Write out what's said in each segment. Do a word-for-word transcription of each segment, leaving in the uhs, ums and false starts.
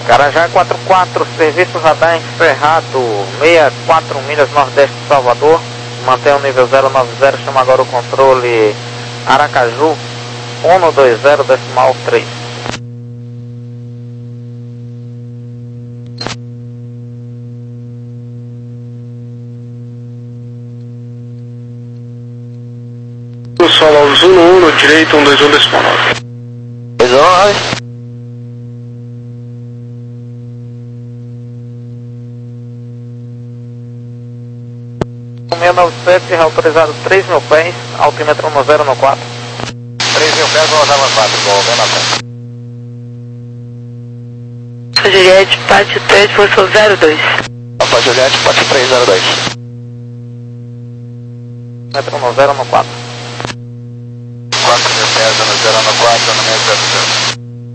Carajá quatro quatro, serviço radar encerrado, sessenta e quatro milhas nordeste de Salvador, mantém o nível zero nove zero, chama agora o controle Aracaju, um dois zero decimal três. O solo ao Zulu um, no direito, um dois um decimal nove. dois um nove. seis nove sete, autorizado três mil pés, altímetro no zero no quatro. três mil pés, vou usar quatro, vou bem na frente. Juliette, Pátio três, posição zero dois. Alfa Juliette, Pátio três zero dois. Altímetro no zero no quatro. quatro mil pés, no zero no quatro, no meio zero zero.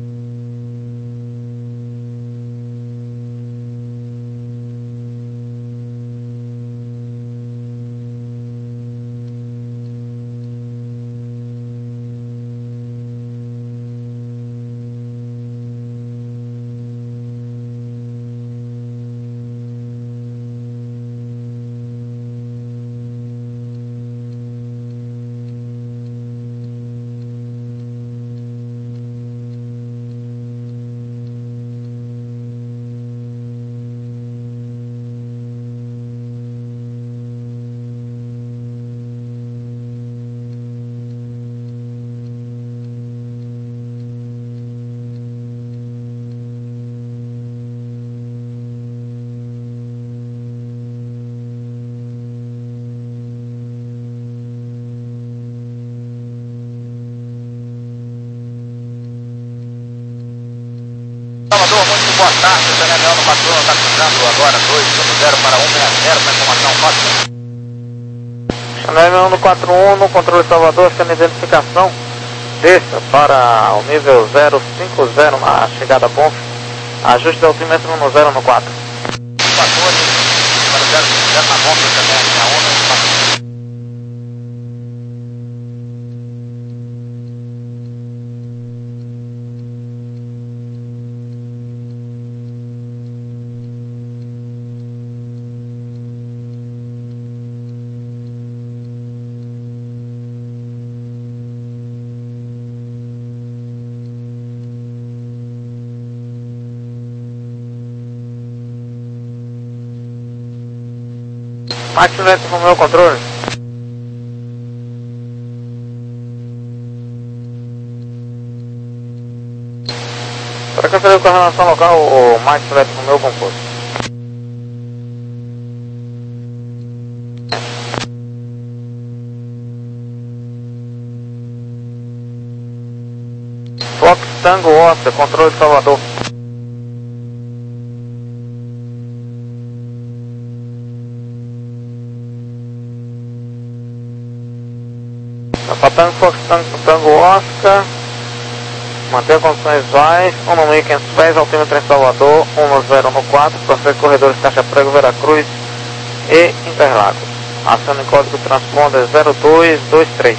Salvador, muito boa tarde, o Daniel no patrão está cruzando agora dois zero para um seis zero, para informação ótima. Chanel um quatro um, no controle Salvador, sendo identificação, desça para o nível zero cinco zero na chegada Bonf, ajuste de altímetro no zero no quatro. quatorze, para o zero cinco zero na Bonf também, na um no quatro. Máximo lento no meu controle. Para cancelar com a relação local, o máximo lento no meu composto. Fox Tango Oscar, controle Salvador. Tango Fox Tango, Tango Oscar, manter condições vais, um no mil e quinhentos pés, altímetro em Salvador, um no zero no quatro, processo corredores Caixa Prego, Veracruz e Interlagos. Acione código transponder zero dois dois três.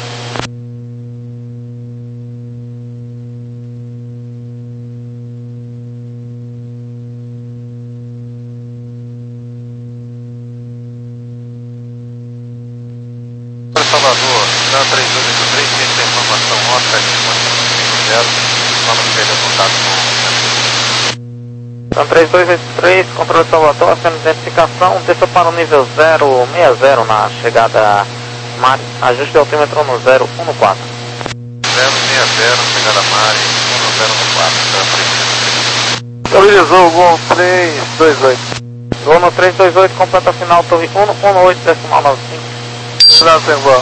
Salvador, Dan três dois oito três, tem essa informação ótima, zero, só não perder contato com o Dan três dois oito três, controle Salvador, acione identificação, desça para o nível zero seis zero na chegada Mari, ajuste de altímetro no zero um no quatro. zero seis zero, chegada Mari, um no zero no quatro, Estabilizou o Gol três dois oito. Gol no três dois oito, completa final, torre um no oito decimal nove cinco. Final sem voar.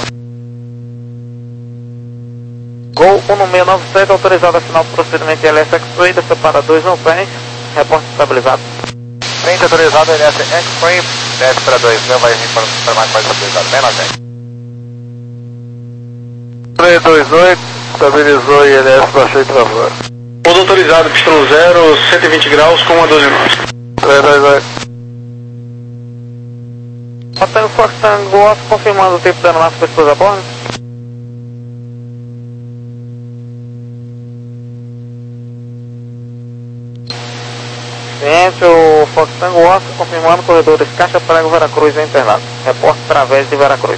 Gol um no seis nove sete, autorizado a final do procedimento L S X-Ray, desça para dois mil pés, reporte estabilizado. frente autorizado L S X-Ray, desce para dois mil, vai informar mais autorizado, bem na frente. três dois oito, estabilizou e L S baixou e travou. Modo autorizado, pistão zero, cento e vinte graus com uma doze nós. três dois oito. Tango Fox Tango Oscar, confirmando o tipo de aeronave com pessoas a bordo. Oriente, o Fox Tango Oscar confirmando corredores Caixa Prego, Veracruz e Interlagos. Reporte através de Veracruz.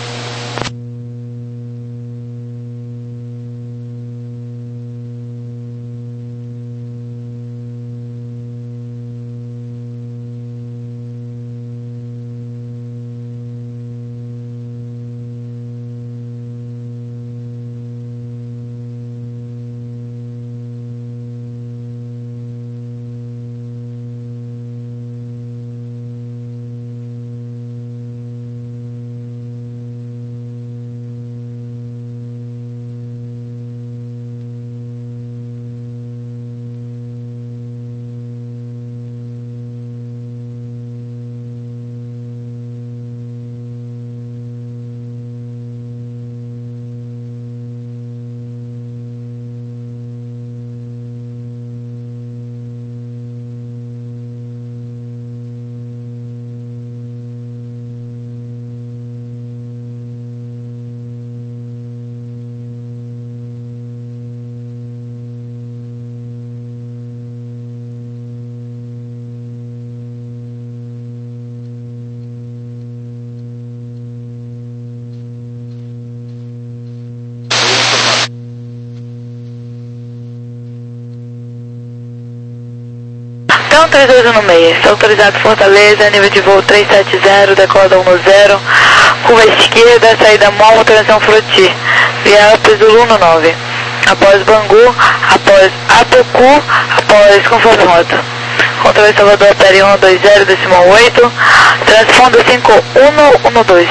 Então três dois um seis, está autorizado Fortaleza, nível de voo trezentos e setenta, decola um zero, curva esquerda, saída Momo, transição Froti, via Alpes do Luno nove, após Bangu, após Apocu, após conforme rota. Controle Salvador, Peri um dois zero, decimal oito, transpondo cinco um um dois.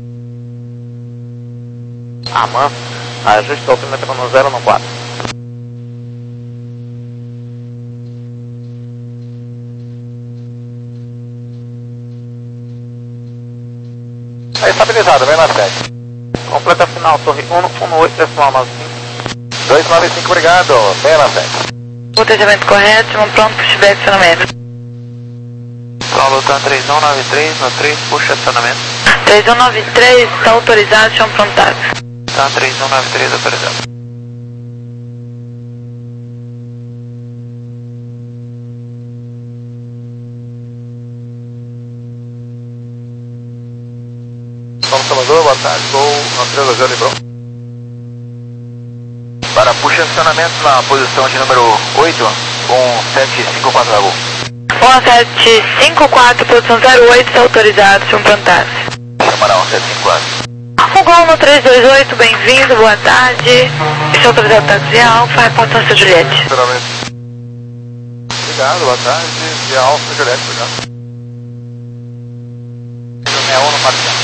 Aman, ajuste altímetro no zero no quatro. Tá estabilizado, vem na sete. Completa final, torre um um oito decimal nove cinco. dois nove cinco, obrigado, vem na sete. Protegimento correto, chama pronto, pushback, acionamento. Solo tá três um nove três, no três, puxa acionamento. três um nove três, está autorizado, chama prontado. Tá três um nove três, autorizado. Vamos, Salvador, boa tarde, gol no três dois zero, lembrou? Para puxa acionamento na posição de número oito, um sete cinco quatro da gol. um sete cinco quatro, posição zero oito, está autorizado, chama prontado. Chamará um sete cinco quatro. O gol no três dois oito, bem-vindo, boa tarde. Está autorizado táxi Alfa, reportância Juliette. Obrigado, boa tarde, e a Alfa Juliette, obrigado. É um no Marcão.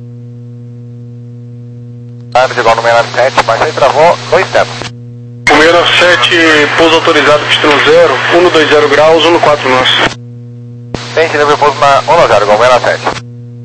Árbitro igual no seis nove sete, mas aí travou no externo. O seis nove sete, pouso autorizado, pistão zero, um dois zero graus, um quatro nosso. Tem que levar pouso na um zero, igual seis nove sete.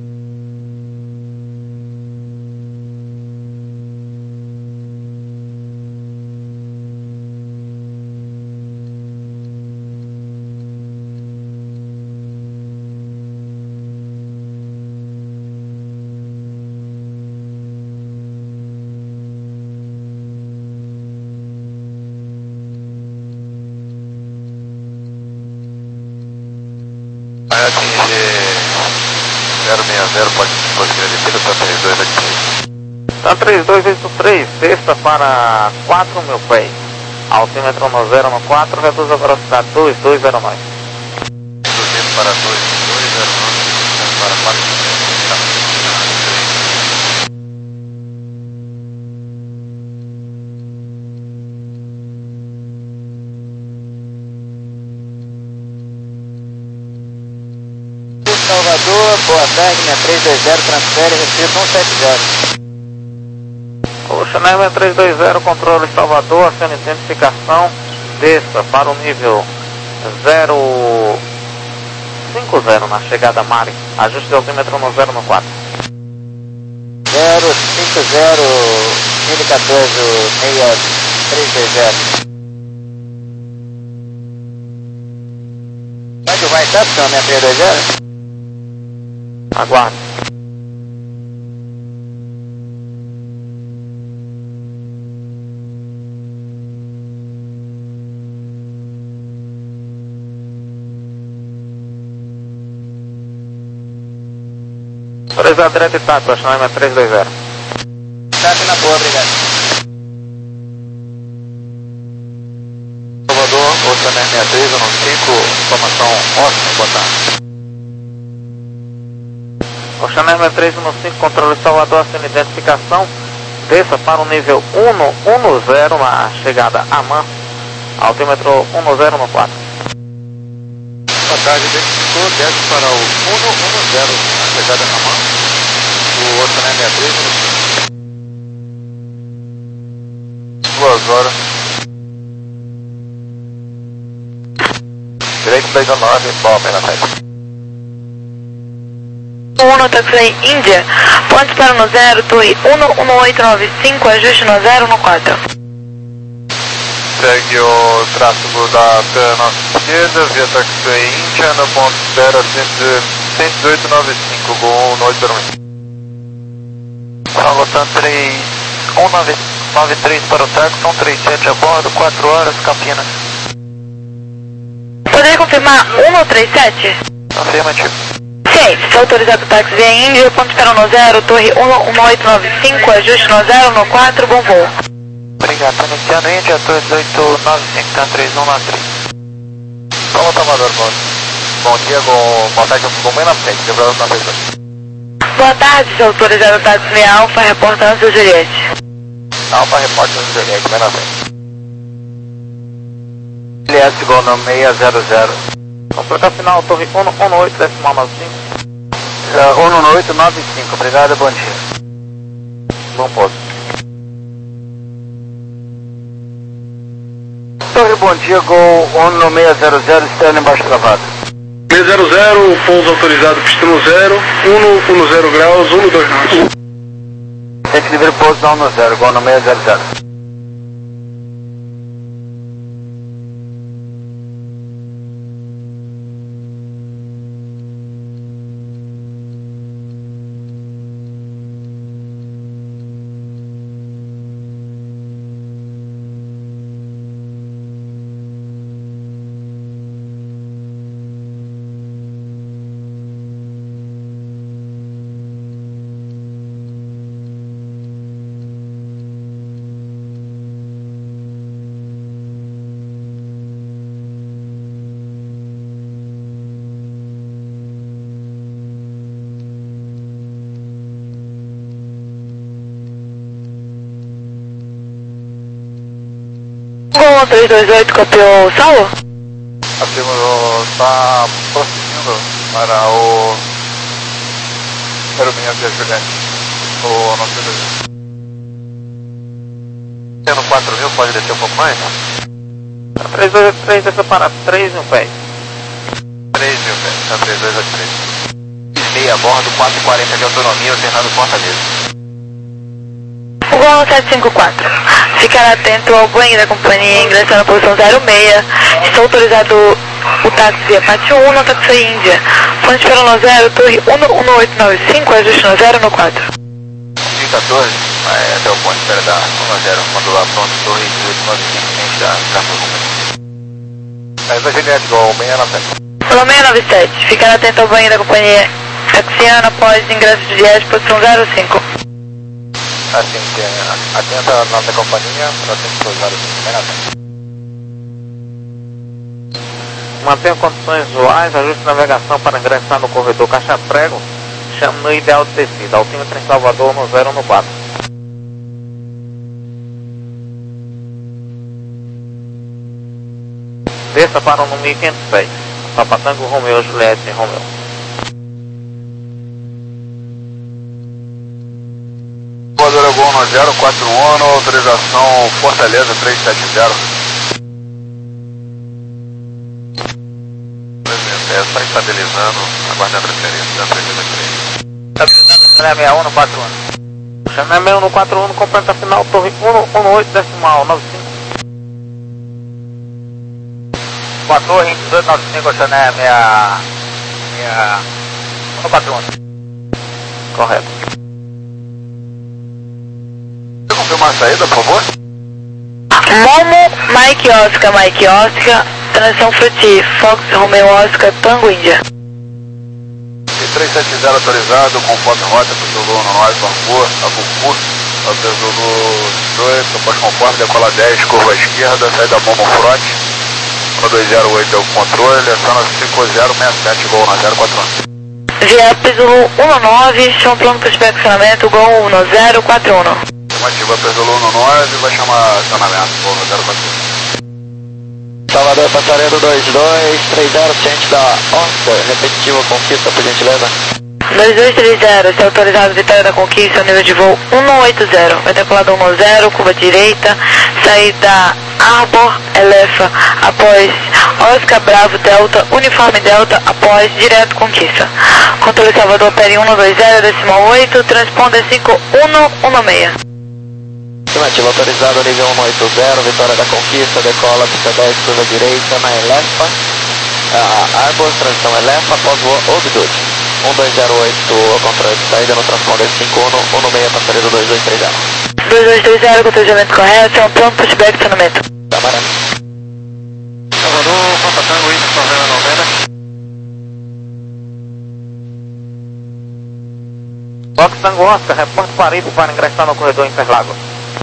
Vai atingir zero seis zero, pode conseguir descer, está três dois oito três. Tá três dois oito três, sexta para quatro mil pés. Altímetro no zero no quatro, reduz a velocidade dois dois zero nove. Reduzir para dois dois zero nove, para quatro mil pés. Salvador, boa tarde, minha três dois zero, transfere, recibo um sete zero. O Chanel três dois zero, controle Salvador, acione identificação, desça para o nível zero cinco zero na chegada Mari, ajuste de altímetro no zero no quatro. zero cinco zero, mil e quatorze, seis três dois zero. Vai que vai estar, porque é minha três dois zero? Aguarde. dois zero direto e tato, Oceanemia três dois zero. Tá aqui na boa, obrigado. Salvador, Oceanemia sessenta e três, um cinco, informação ótima, boa tarde. Oceanemia três um cinco, controle Salvador, assina identificação. Desça para o nível um um zero na chegada a Man, altímetro um zero um quatro. Boa tarde, identificou, desce para o um um zero na chegada a Man, o Oceanemia sessenta e três, um cinco. Duas horas. Direito dez a nove, Palme na sete. um, taxi Índia, ponte para no zero, torre um um oito nove cinco, ajuste no zero um quatro. Segue o tráfego da nossa esquerda, via taxi Índia, no ponto zero cento e oito nove cinco, Gol um oito zero um. Salvatão três um nove três para o táxi, um três sete a bordo, quatro horas, Campinas. Poderia confirmar um um três sete? Afirmativo. Sim, está autorizado o táxi via Índia, ponte para no zero, torre um um oito nove cinco, ajuste no zero um quatro, bom voo. Obrigado, estou iniciando Índia, torre dezoito nove cinco, três um nove três. Vamos, Amador, bom, bom dia, com montagem com bem na frente, quebrado na frente. Boa tarde, está autorizado o táxi via Alfa, reportando seu Juliette. Alfa, repórter no Juliette, bem na frente. Juliette, gol no seis zero zero. Completa final, torre um um oito decimal nove cinco. um um oito nove cinco, obrigado, bom dia. Bom pouso. Torre, bom dia, gol um no seis zero zero, externo embaixo travado. seis zero zero, pouso autorizado, pistão zero, um um zero graus, um dois nove. Gente livre, pouso na um zero, gol no seis zero zero. Gol três dois oito, copiou o Saulo? Afirmo, está prosseguindo para o aerominha via Juliette, o nosso desejo. Tendo quatro mil, pode descer um pouco mais? três dois oito três, desça para três mil pés. três mil pés, tá três dois oito três. Disney a bordo, quatro e quarenta de autonomia, alternando Fortaleza. Gol sete cinco quatro. Ficar atento ao banho da companhia, ingressando na posição zero seis. Está autorizado o táxi via Pátio um, no táxi Índia. Ponte para no zero, torre um um oito nove cinco, ajuste no zero um quatro. um quatorze, é, até o ponto espera da um zero, quando lá pronto, torre dezoito nove cinco, a gente já já foi companhia. Mas a Juliette, igual seis nove sete. Pelo seis nove sete. Ficar atento ao banho da companhia taxiana após ingresso de viagem, posição zero cinco. Assim, que é, atenta a nossa companhia, para sempre usar o seis nove sete. Mantenha condições visuais, ajuste navegação para ingressar no corredor Caixa Prego, chame no ideal de descida, altímetro em Salvador no zero um quatro. Desça para o número mil quinhentos e seis, Papatango Romeu, Juliette Romeu. Voadora Gol no zero quatro um, autorização Fortaleza três sete zero. É, só estabilizando, aguardando a referência da três três. Estabilizando o seis um no quatro um. Chame um no quatro um, completa final, torre um um oito decimal nove cinco. Com a torre dezoito nove cinco, o Chané meia... meia... um quatro um. Correto. Você confirma a saída, por favor? Momo, Mike Oscar, Mike Oscar, transição Fruti, Fox, Romeo Oscar, Tango Índia. três sete zero autorizado, com foto rota para o Zulu no nove, Bangu, Abucu, Hotel Zulu dois, após conforme, decola dez, curva à esquerda, saída Momo Front, um dois zero oito é o controle, aciona cinco zero seis sete, Gol na zero quatro um. V F Zulu um nove, chama plano para inspecionamento, Gol um zero quatro um. Ativa para Zulu um nove, vai chamar acionamento, Gol na zero quatro um. Salvador, passaredo dois dois três zero, ciente da Oscar, repetitivo Conquista, por gentileza. dois dois três zero, está autorizado Vitória da Conquista, nível de voo um oito zero, vai decolar do um zero, curva direita, saída Arbor, Elefa, após Oscar Bravo Delta, Uniforme Delta, após direto Conquista. Controle Salvador, Peri um dois zero, decimal oito, transponder cinco um um seis. Afirmativo, autorizado nível um oito zero, Vitória da Conquista, decola pista dez, curva direita na Elefa, uh, Arbor, transição Elefa, após voo Obdude. um dois zero oito, ao controle de saída no transponder cinco um um seis, passaredo dois dois três zero. dois dois três zero, controle correto, é um pronto pushback acionamento. Câmara. Salvador, contatando o I N S noventa noventa. Fox Tango Oscar, reporte Paris para ingressar no corredor Interlagos.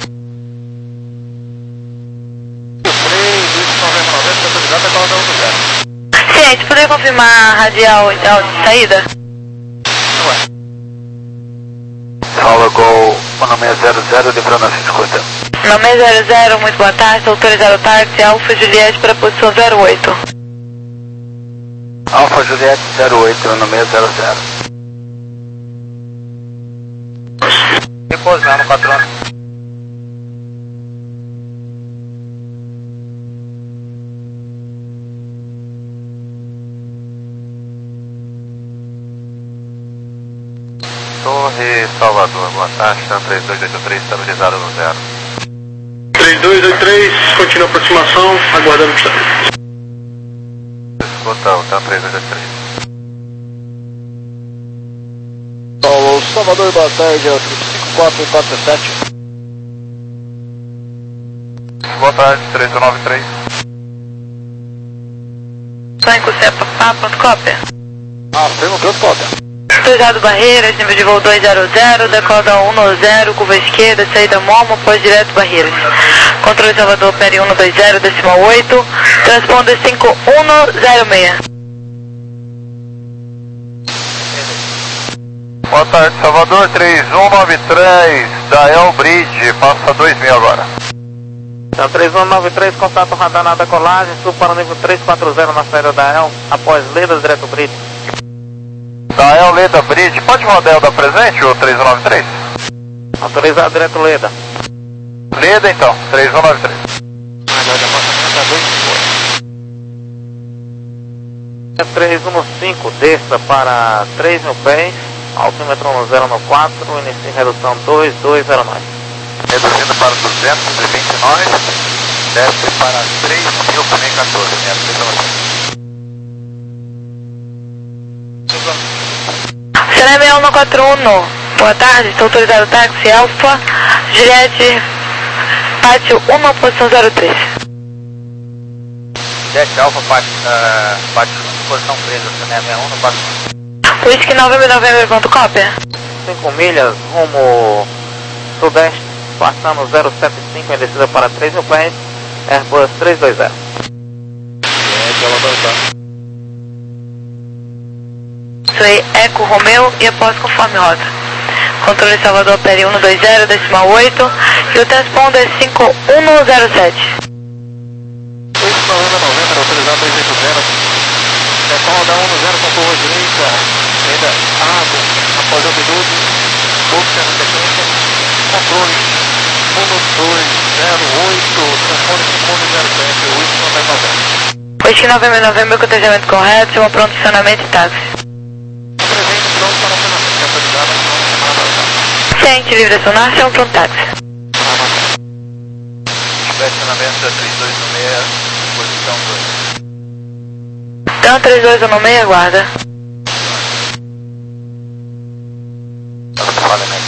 Ciente, poderia confirmar a radial então, de saída? Salva Gol um seis zero zero, livrando a escuta. um seis zero zero, muito boa tarde, autorizado o táxi Alfa Juliette para a posição zero oito. Alfa Juliette zero oito, um seis zero zero. Repousando, patrão. Torre Salvador, boa tarde, TAM três dois oito três, estabilizado no zero. três dois oito três, continua a aproximação, aguardando o estado. Escuta o TAM três dois oito três. Paulo Salvador, boa tarde, é o cinco quatro quatro sete. Boa tarde, três um nove três. cinco Cepa Pá, pronto cópia. Afirma, pronto, cópia. Autorizado Barreiras, nível de voo dois zero zero, decola um zero, curva esquerda, saída Momo, após direto Barreiras. Controle Salvador, Peri um dois zero, decimal oito, transponder cinco um zero seis. Boa tarde, Salvador, três um nove três, da El Bridge, passa dois mil agora. Então, três um nove três, contato radar na decolagem, sul para o nível três quatro zero na saída da El, após Leda, direto Bridge. Da El Leda Bridge, pode rodar El da presente, o três um nove três? Autorizado direto Leda. Leda então, três um nove três. três um cinco, desça para três mil pés, altímetro um zero quatro, inicie redução dois dois zero nove. Reduzindo para duzentos e vinte e nove, desce para três mil e quatorze, né? Será um quatro um, boa tarde, estou autorizado o táxi Alfa Juliette, pátio um, posição zero três. Juliette Alfa, pátio, uh, pátio posição três, Cinema um no pátio. Whisky nove nove, ponto cópia. cinco milhas, rumo sudeste, passando zero sete cinco em descida para três mil pés, Airbus três dois zero. Soy Eco Romeo e após conforme rota. Controle Salvador, Peri um dois zero, decimal oito, e o transponder cinco um zero sete. oito noventa noventa, autorizado dois oito zero. Decola da um zero com curva direita, saída Arbor, após o Bidude, Boxa na sequência, controle um dois zero oito, transponder cinco um zero sete, oito noventa noventa. Whisky nove nove, meu cotejamento correto, chama pronto funcionamento e táxi. Ciente, livre a sonar, chama pronto táxi. Estacionamento é três dois um seis, posição dois. Então, três dois um seis, aguarda. Vale, né?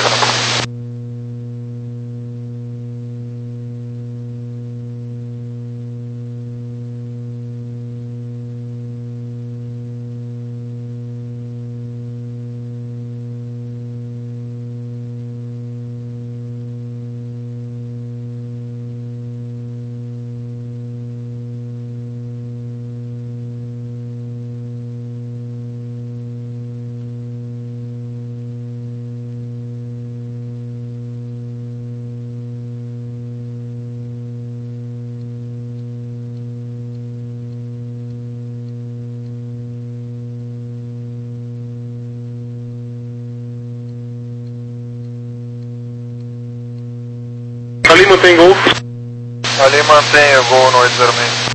Ali mantém gol. Ali mantém o gol no oito zero seis.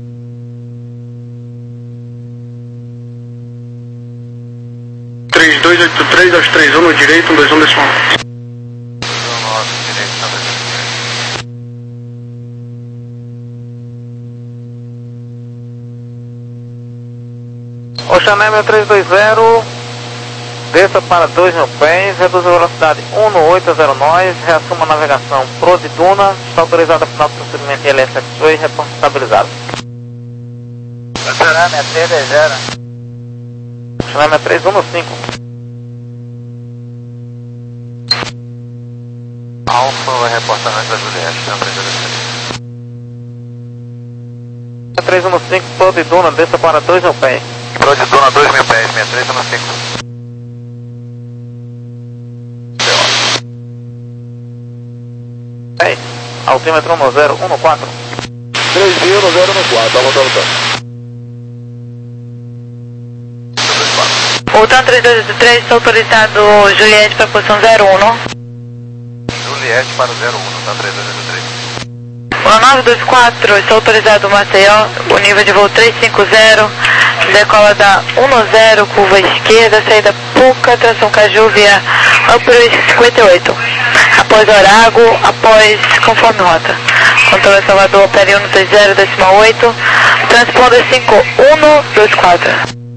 três dois oito três aos três um no direito, um dois um decimal. nove direito também. Oceanemia três dois zero, desça para dois mil pés, reduz a velocidade um no oito zero nove, reassuma a navegação pro de Duna, está autorizado a final do procedimento I L S X-Ray, reporte estabilizado. Oceanemia três dois zero. Oceanemia três um cinco. Alfa vai reportar antes da Juliette, tá? três um cinco, pro de Duna, desça para dois mil pés. Pro de Duna dois mil pés, sessenta e três um cinco. É, altímetro um zero um quatro. três mil no zero no quatro, tá voltando tanto. Voltando três dois oito três, está autorizado Juliette para posição zero um. Juliette para o zero um, tá? três dois oito três. um nove dois quatro, está autorizado Maceió, o nível de voo trezentos e cinquenta, decola da um zero, curva esquerda, saída Puca, tração Caju via Upper cinquenta e oito. Após Orago, após conforme rota. Controle Salvador, P L um dois zero, decimal oito, transponder cinco um dois quatro.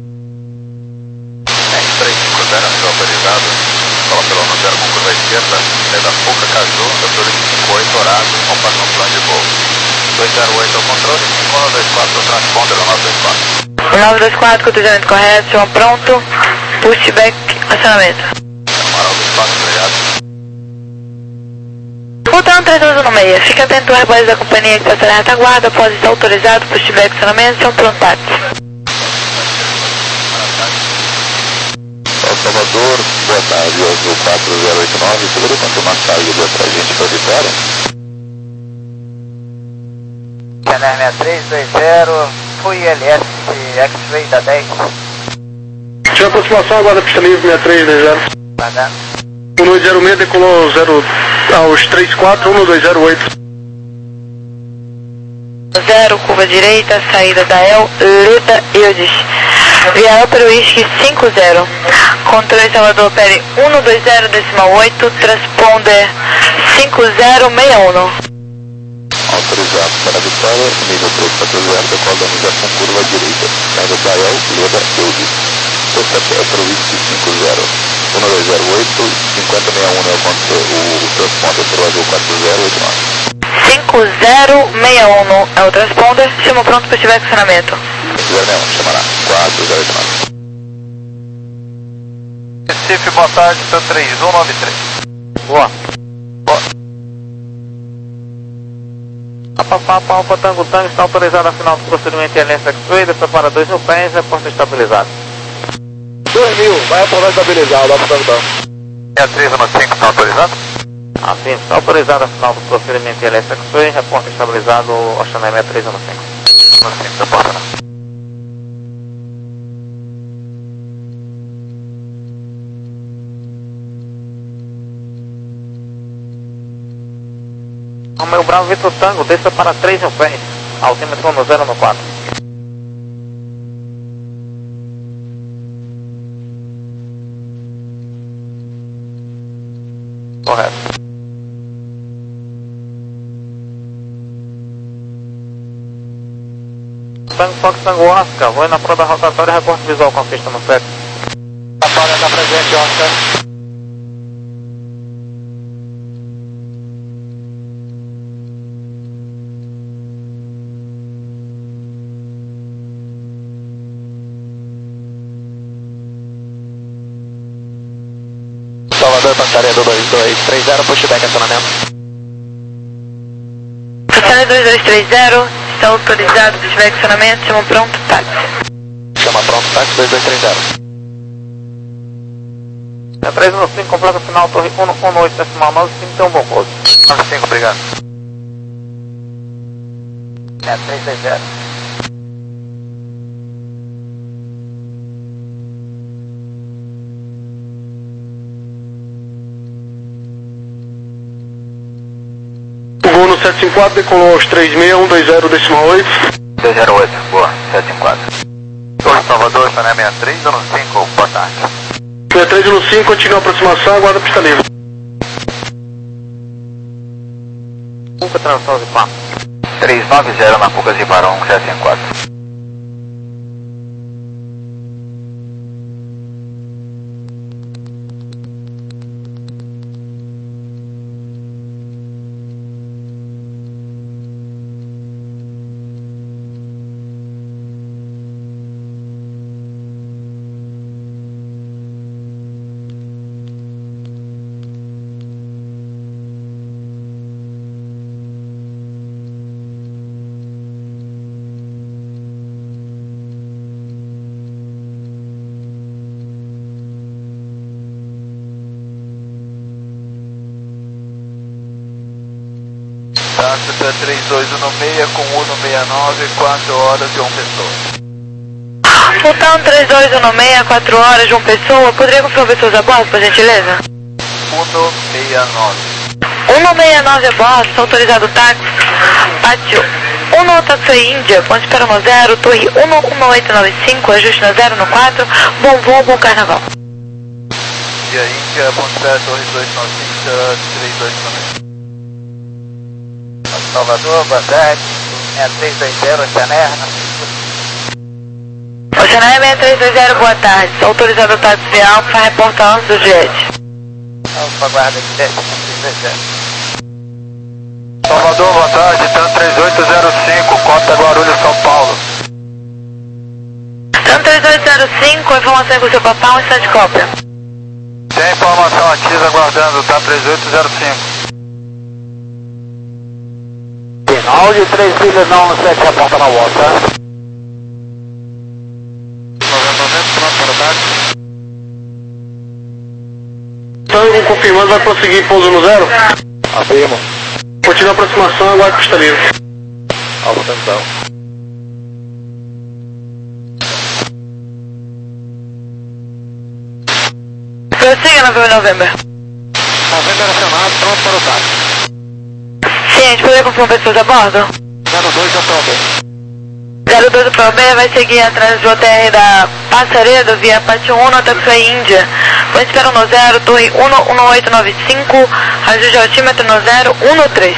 três cinco zero, amigo autorizado. Fala pelo um zero com curva esquerda, saída Puca, Caju, Upper cinquenta e oito, Orago, comparação plano de voo. dois zero oito ao controle, cinco um dois quatro, transponder ao nove dois quatro. nove dois quatro, cruzamento correto, chama pronto, pushback, acionamento. Amaral dois quatro, obrigado. Voltando três dois um seis, fique atento ao rebate da companhia que passará na retaguarda, após estar autorizado, pushback, acionamento, chama pronto, táxi. Salvador, boa tarde, Azul quatro zero oito nove, poderia confirmar a carga do pra gente para Vitória? Oceanemia três dois zero, fui I L S X-Ray da dez. Tinha aproximação agora da pista livre sessenta e três dois zero. Mandando. um oito zero seis decolou zero, aos três quatro, um dois zero oito. zero, curva direita, saída da El, Leda Eudes. Via Upper Whisky cinco zero. Controle Salvador, P L um dois zero, decimal oito, transponder cinco zero seis um. Autorizado para a Vitória, nível três quatro zero, decola da navegação curva direita, saída da El, Leda Eudes. Upper Whisky cinco zero. um dois zero oito, cinquenta sessenta e um é o, o transponder pelo Azul quatro zero oito nove. cinco zero seis um é o transponder, chama pronto para estiver acionamento. zero seis um, chamará quatro zero oito nove. Recife, boa tarde, seu três um nove três. Boa. Boa. Apapapa, Alfa Tango Tango, está autorizado a final do procedimento I L S X-Ray, desça para dois mil pés, reporte estabilizado. dois mil, vai apontar estabilizado, Alfa Tango Tango. sessenta e três um cinco, está autorizado? Assim, está autorizado a final do procedimento I L S X-Ray, reporte estabilizado, Oceanemia três um cinco. No cinco, reporta não. Romeu Bravo Vitor Tango, desça para três mil pés, altímetro um zero quatro. Correto. Tango Fox Tango Oscar, vou na prova rotatória, reporte visual com a pista no set. A palha está presente, Oscar. Salvador, passaria do dois dois três zero, pushback, acionamento. Passaria dois dois três zero, está autorizado, pushback, acionamento, chama pronto, táxi. Chama pronto, táxi dois dois três zero. É três um cinco, completa final, torre um oito decimal nove cinco, tem um bom pouso. nove cinco, obrigado. É três dois zero. sete cinco quatro, decolou aos três seis um dois zero decimal oito. dois zero oito, boa, sete cinco quatro. Oi, Salvador, Sané sessenta e três, no cinco, boa tarde. sessenta e três no cinco, continua a aproximação, aguarda a pista livre. Cuca, transição de quatro. três nove zero na Cuca Zibarão, sete cinco quatro. Táxi três dois um seis com um sessenta e nove, quatro horas de uma pessoa. Sultão três dois um seis, quatro horas de uma pessoa. Poderia confirmar pessoas a bordo, por gentileza? um sessenta e nove. um sessenta e nove a bordo, está autorizado o táxi. Pátio um Taxi Índia, ponte para um zero, torre um um oito nove cinco, ajuste no zero no quatro, bom voo, bom carnaval. E a Índia, ponte para torre dois nove cinco, três dois nove. Salvador, boa tarde, seis três dois zero, Oceaner. Oceaner seis três dois zero, boa tarde, está autorizado o táxi Alfa, reporta antes do jet. Alfa, guarda de sete três dois zero. Salvador, boa tarde, TAM três oito zero cinco, Cota Guarulhos, São Paulo. TAM três oito zero cinco, informação com o seu papá, um instante cópia. Tem informação ativa aguardando, TAM três oito zero cinco. Final de três milhas não, sete, aponta na volta. noventa noventa, pronto para o táxi. Tango confirmando, vai prosseguir pouso no zero? Afirmo. Continua a aproximação, aguarda a pista livre. Alfa, atenção. Prossiga, nove November. November acionado, pronto para o táxi. Sim, a gente poderia confirmar pessoas a bordo? zero dois a Probe. zero dois Pro B vai seguir atrás do O T R da Passaredo via Pátio um Taxi Índia. Vou esperar no zero, torre um um oito nove cinco, ajuste altímetro no zero um três.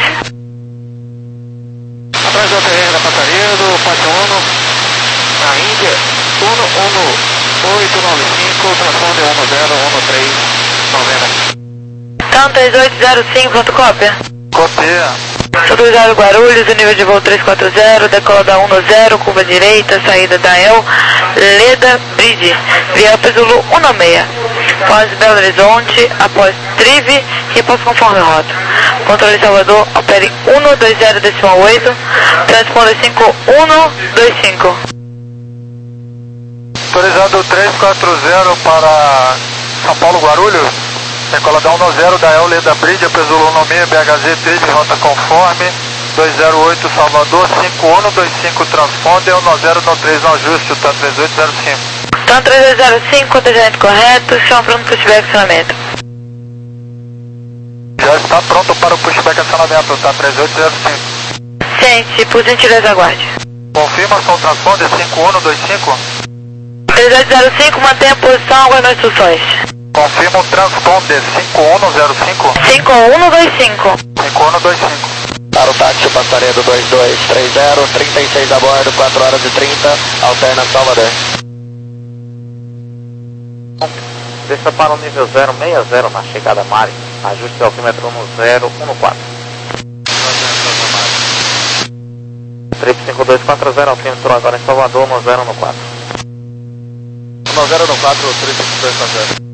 Atrás do O T R da Passaredo, Pátio um, na Índia, um um oito nove cinco, transponder um zero um três, noventa. TAM três oito zero cinco, pronto cópia. Copia. Autorizado Guarulhos, o nível de voo três quatro zero, decola da um zero, curva direita, saída da El, Leda, Bridge, via Zulu um seis. Pós Belo Horizonte, após Trive, repouso conforme rota. Controle Salvador, opere um dois zero decimal oito, transponder cinco um dois cinco. Autorizado três quatro zero para São Paulo, Guarulhos. Decola da um zero da El, Leda, Bridge, Zulu um seis, B H Z, Trive, rota conforme. dois zero oito Salvador, cinco um dois cinco transponder, um zero no três no ajuste, TAM três oito zero cinco. TAM três oito zero cinco, contingente correto, chão pronto para o pushback acionamento. Já está pronto para o pushback acionamento, TAM três oito zero cinco. Gente, por gentileza aguarde. Confirmação transponder cinco um dois cinco. três oito zero cinco, mantenha a posição, aguarde as instruções. Confirma o transponder cinco um zero cinco. cinco um dois cinco. cinco um dois cinco. Para o táxi Passaredo dois dois três zero, trinta e seis a bordo, quatro horas e trinta, alterna Salvador. Desça para o nível zero seis zero na chegada Mari. Ajuste altímetro no zero um quatro. Trip cinco dois quatro zero, altímetro agora em Salvador no zero um quatro. um zero no quatro, três cinco dois quatro zero.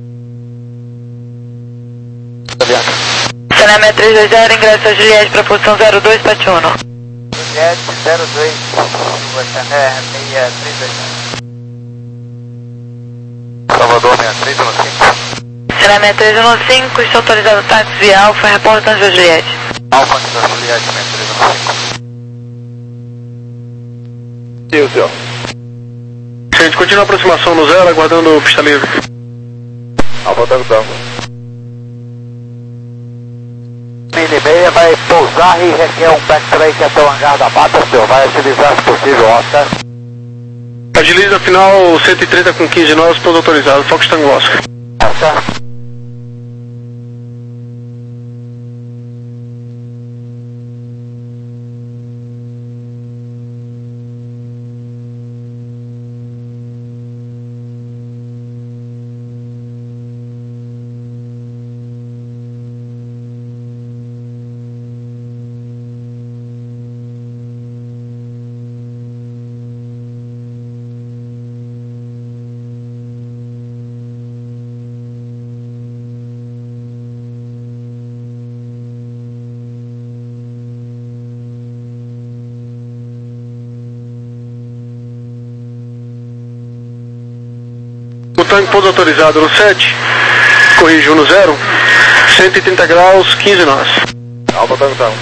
Sané seis três dois zero, ingresso a Juliette para posição zero dois, Pátio um. Juliette zero dois, Oceaner seis três dois zero. Salvador seis três um cinco. Sané seis três um cinco, está autorizado o táxi via Alfa, reporta a Juliette. Alfa da Juliette seis três um cinco. E o senhor? Gente, continua a aproximação no zero, aguardando pista livre. Alfa Tango Tango. Mini meia vai pouso. Zarri requer um backtrack até o hangar da mata, senhor. Vai utilizar se possível, Oscar. Agilize na final cento e trinta com quinze nós, todo autorizado. Fox Tango Oscar. Oscar. O tanque pouso autorizado no sete, corrige um no zero, cento e trinta graus, quinze nós. Alfa Tango Tango.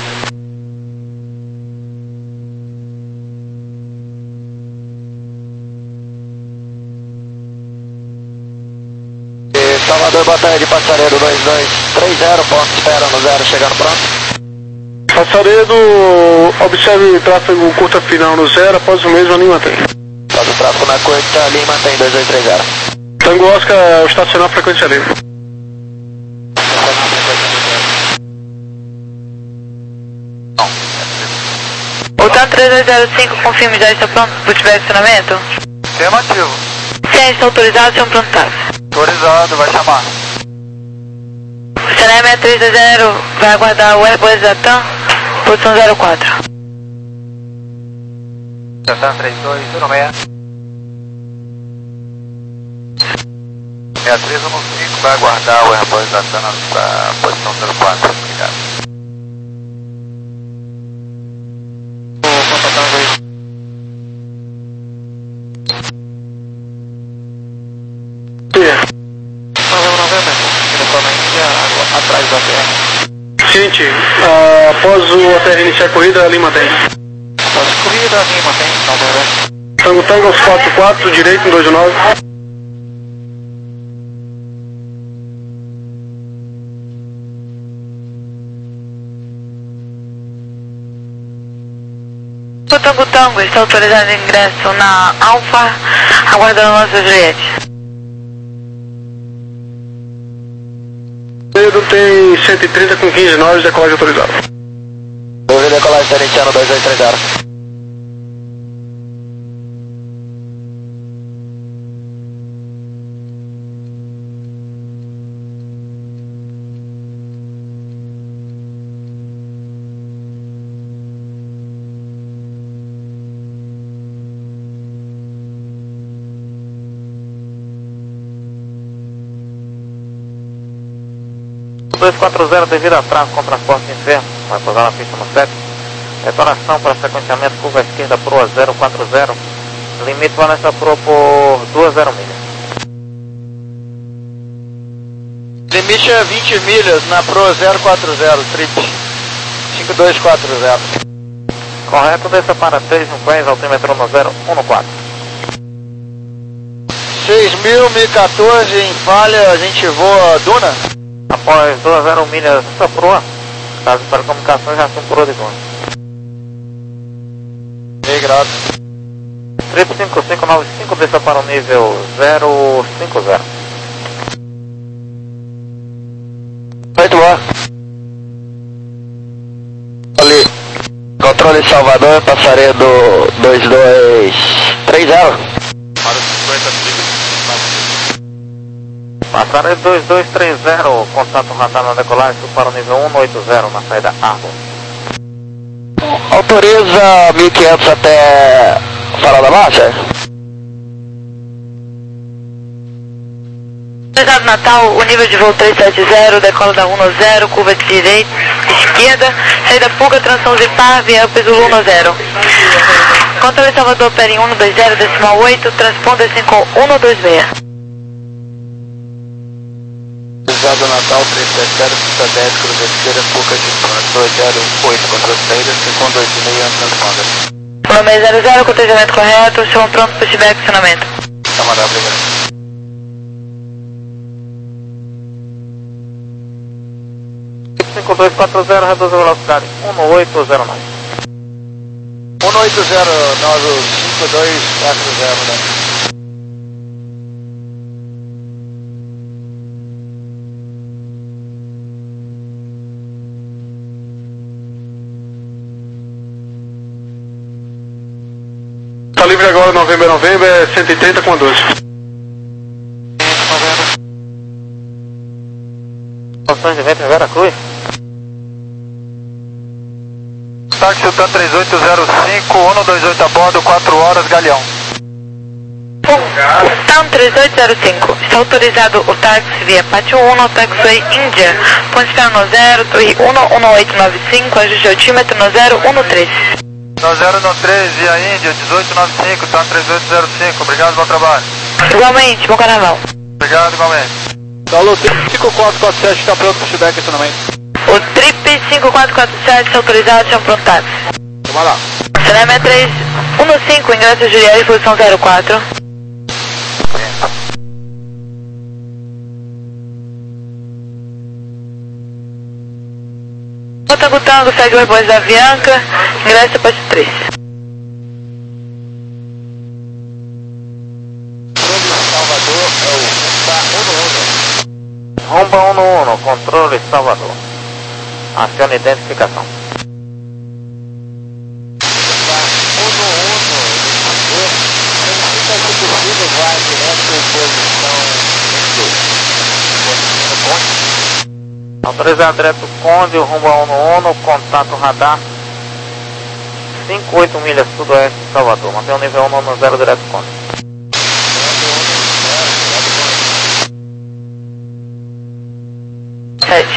E Salvador, batalha de Passaredo dois dois três zero, ponto espera no zero, chegando pronto. Passaredo, observe o tráfego curta final no zero, após o mesmo ali mantém. Faz o tráfego na curta, ali mantém dois dois três zero. Tango Oscar, estacionar frequência livre. O TAM três dois zero cinco, confirme, já está pronto para o estacionamento? Afirmativo. Sim, está autorizado, seu pronto TAF. Autorizado, vai chamar. O C N M três dois zero vai aguardar o Airbus da TAM, posição zero quatro. TAM três dois zero seis. seis três um cinco vai aguardar o Airbus da TAM para posição zero quatro. Obrigado. Atrás da terra. Ciente, uh, após o A T R iniciar a corrida, ali mantém. Após a corrida, ali mantém, não deve. Tango Tango aos quatro quatro, direito, dois nove. O Tango Tango está autorizado de ingresso na Alfa, aguardando o nosso Juliette. Pedro tem cento e trinta com quinze nós, decolagem autorizada. Ouvi decolagem, está iniciando dois dois três zero. dois quatro zero devido a atraso com transporte inferno, vai pousar na pista no sete. Detonação para sequenciamento curva esquerda proa zero quatro zero. Limite para nessa proa por duas zero milhas. Limite é vinte milhas na Pro zero quatro zero, trip cinco dois quatro zero. Correto, desça para três no dez, altímetro no zero um no quatro. seis mil, mil e quatorze em falha, a gente voa Duna. Após duas zero milhas nessa proa, caso para comunicações já são proa de Duna. E grato. Trip cinco cinco nove cinco, desça para o nível zero cinco zero. Muito bom. Ali, controle Salvador, Passaredo dois dois três zero. Para cinquenta milhas. Passaredo dois dois três zero, contato radar na decolagem para o nível um oito zero na saída Arbor. Autoriza mil e quinhentos até Farol da Marcha? Autorizado Natal, o nível de voo três sete zero, decola da um no zero, curva de direita, esquerda, saída fuga, transição Zipar, via Zulu no zero. Controle Salvador, pere um no dois zero, decimal oito, transponder cinco um no dois seis. Autorizado Natal três sete zero, pista dez, curva esquerda, fuga de dois zero oito, contra saída, segundo dois e meio, transponder. nove zero zero, cotejamento correto, estamos prontos para estiver acionamento. Camarada, obrigado. cinco dois quatro zero, reduz a velocidade um oito zero nove. um oito zero nove cinco dois quatro zero, né? Tá livre agora, November, November, é cento e trinta com doze. Posições de vento em Vera Cruz. Táxi TAM três oito zero cinco, um dois oito a bordo, quatro horas, Galeão. TAM três oito zero cinco, está autorizado o táxi via Pátio um, Taxiway Índia, ponte espera no zero, torre um um oito nove cinco, ajuste altímetro no zero um três. No zero um três, via Índia, dezoito noventa e cinco, TAM três oito zero cinco, obrigado, bom trabalho. Igualmente, bom carnaval. Obrigado, igualmente. Alô, cinco quatro quatro sete, está pronto para o feedback acionamento. O Trip cinco quatro quatro sete está autorizado, chama pronto táxi. Vamos lá. Cinema três um cinco, ingresso Juliette, posição zero quatro. Tango Tango, segue o rebote da Avianca, ingresso para três. Salvador é o Rumba um um, controle Salvador. Aciona identificação. Autorizado direto Conde, rumo a um um, contato radar cinco oito milhas sudoeste de Salvador. Mantém o nível um um zero direto Conde. sete.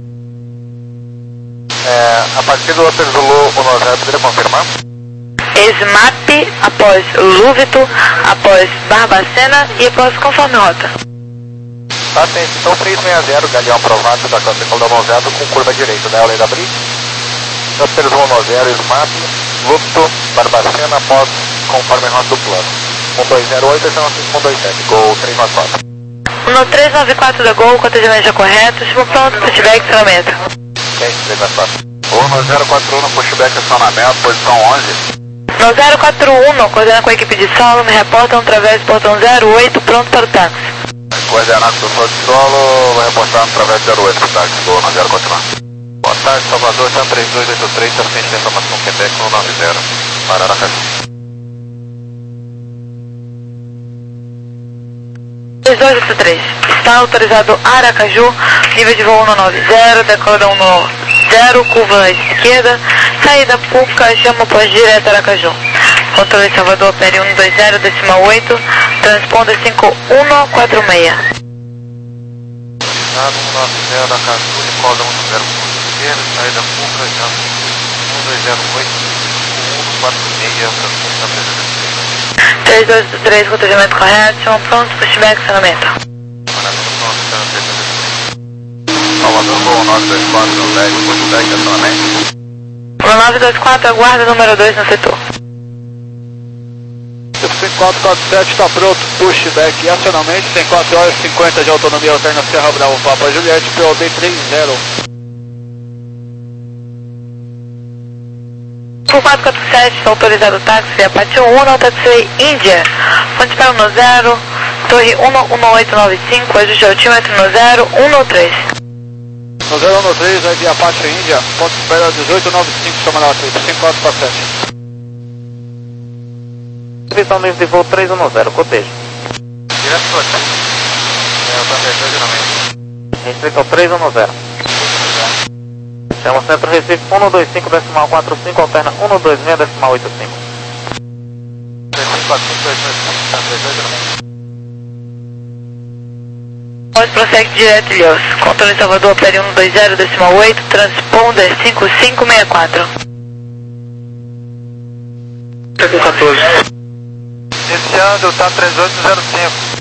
É, a partir do Hotel Zulu um zero, poderia confirmar? SMAP após Lúvito, após Barbacena e após conforme rota. Atenção três seis zero, Galeão aprovado da classe condomozado com curva direita da Além da Brite. Hotel Zulu um zero, SMAP, Lúvito, Barbacena após conforme rota do plano. um dois zero oito, esse é o nosso um dois sete, Gol três nove quatro. No três nove quatro da Gol, com atendimento já correto, estamos pronto para feedback e acionamento. três nove quatro. um zero quatro um, pushback acionamento, posição onze. No zero quatro um, coordenando com a equipe de solo, me reportam através do portão zero oito, pronto para o táxi. Coordenado do sol de solo, vai reportar através do zero oito para o táxi, Gol nove zero quatro um. Boa tarde, Salvador, TAM três dois oito três, está frente de informação Quebec no nove zero, para Aracaju. três dois oito três, está autorizado Aracaju, nível de voo um nove zero, decola um zero, curva esquerda, saída Puca, chama pós direto Aracaju. Controle Salvador, P L um dois zero, decimal oito, transponder cinco um quatro seis. um nove zero, Aracaju, decola um zero, curva esquerda, saída Puca, chama um dois zero oito, um quatro seis, transponder da presença. três dois oito três, com atendimento correto, chama pronto, pushback, acionamento. Salvador, Gol nove dois quatro, dez, pushback, acionamento. No nove dois quatro, aguarda número dois no setor. cinco quatro quatro sete está pronto, pushback e acionamento, tem quatro horas e cinquenta de autonomia alterna Serra Bravo Papa Juliette, P O D três zero. cinco quatro quatro sete, está autorizado o táxi via Pátio um, Taxiway Índia, ponte espera no zero, torre um um oito nove cinco, ajuste altímetro no zero um três. No zero um três, vai via Pátio Índia, ponto espera dezoito nove cinco, chama na trip, cinco quatro quatro sete. Direção nível de voo três um zero, cotejo. Direto para aqui. É, eu também, geralmente. Restrito ao três um zero. Chama Centro Recife um dois cinco, decimal quatro cinco, alterna um dois seis, decimal oito cinco. três cinco quatro cinco dois dois cinco, TAM três dois zero. Pode prossegue direto, Ilhéus. Controle Salvador, P L um dois zero, decimal oito, transponder cinco cinco seis quatro. Tá com quatorze. Iniciando, TAM três oito zero cinco.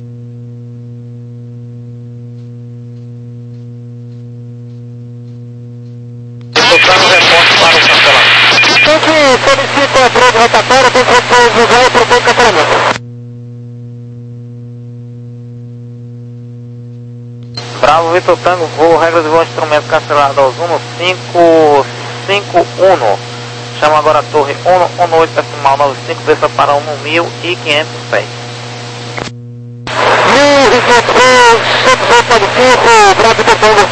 Tocando reporte para o cancelamento. Tem que solicitar a prova rotatória, tem que propor e propor cancelamento. Bravo, Vitor Tango, voo, regra de voo, instrumento cancelado aos um cinco cinco um. Chama agora a torre um um oito decimal nove cinco, desça para um mil e quinhentos pés. mil e quinhentos pés, cento e oito cinco, Bravo, Vitor Tango.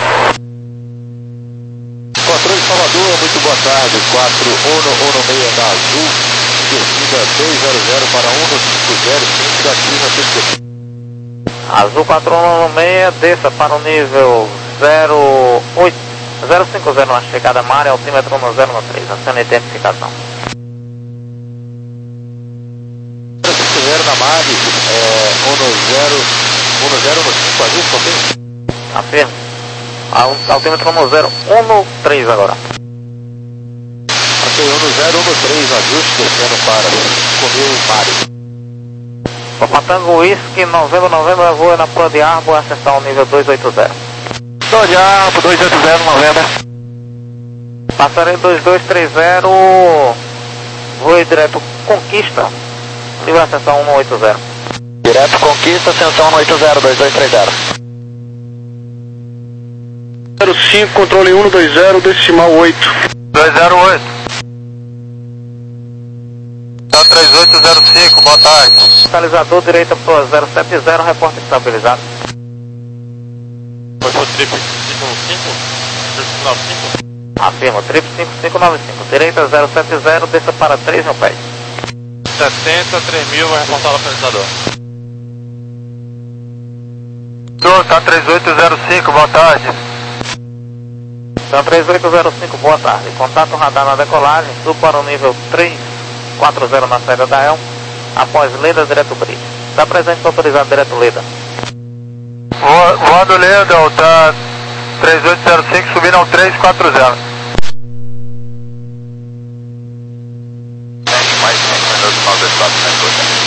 Controle Salvador, muito boa tarde, quatro um um seis da Azul, descida dois zero zero para um cinco zero cinco da Cisna T C. Azul quatro um um seis, desça para o nível zero oito zero cinco zero na chegada Mare, altímetro um zero um três, acena identificação. zero cinco zero na Mare, é, um zero um zero um cinco, Azul, confirma? Afirma. Altímetro um zero um três agora. Ok, um zero um três, ajuste, descendo para cinco mil Mare. Papatango Whisky, novembro, novembro, a voa na Proa de Arbo, acessar o nível dois oito zero. Proa de Arbo, dois oito zero, novembro. Passarei dois dois três zero, voe direto Conquista, nível acessar um oito zero. Direto Conquista, ascensão um oito zero, dois dois três zero. zero cinco, controle um dois zero, decimal oito. dois zero oito. três oito zero cinco, boa tarde. Localizador direita Proa zero sete zero, reporte estabilizado. Foi o trip cinco cinco nove cinco? Afirma, trip cinco cinco nove cinco, direita zero sete zero, desça para três mil pés. setenta, três mil, vai reportar o localizador. Tá três oito zero cinco, boa tarde. Então três oito zero cinco, boa tarde. Contato radar na decolagem, sul para o nível três quatro zero na saída da Elm, após Leda direto Bridge. Está presente autorizado direto Leda. Voando Leda, tá três oito zero cinco, subindo ao três quatro zero. Mais cinco minutos, nove quatro zero.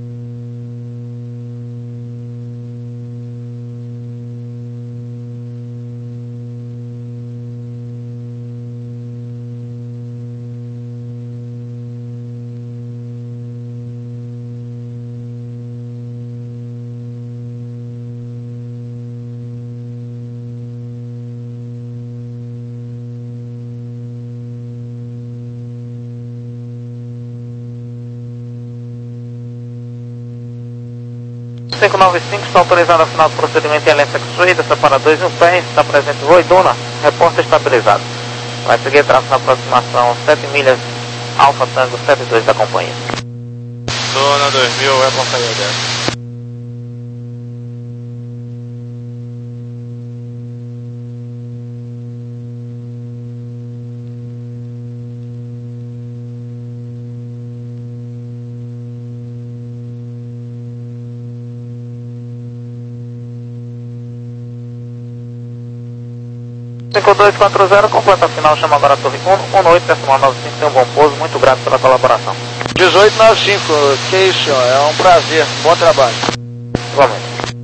cinco nove cinco, está autorizado a final do procedimento em Alliance X-Ray, desça para dois mil pés, está presente Voe Duna, reporte estabilizado. Vai seguir traço na aproximação sete milhas, Alfa Tango setenta e dois da companhia. Dona dois mil, vai para sair dessa. cinco dois quatro zero, completa a final, chama agora a torre um um oito decimal nove cinco, tem um bom pouso, muito grato pela colaboração. dezoito nove cinco, que isso, é um prazer, bom trabalho. Igualmente.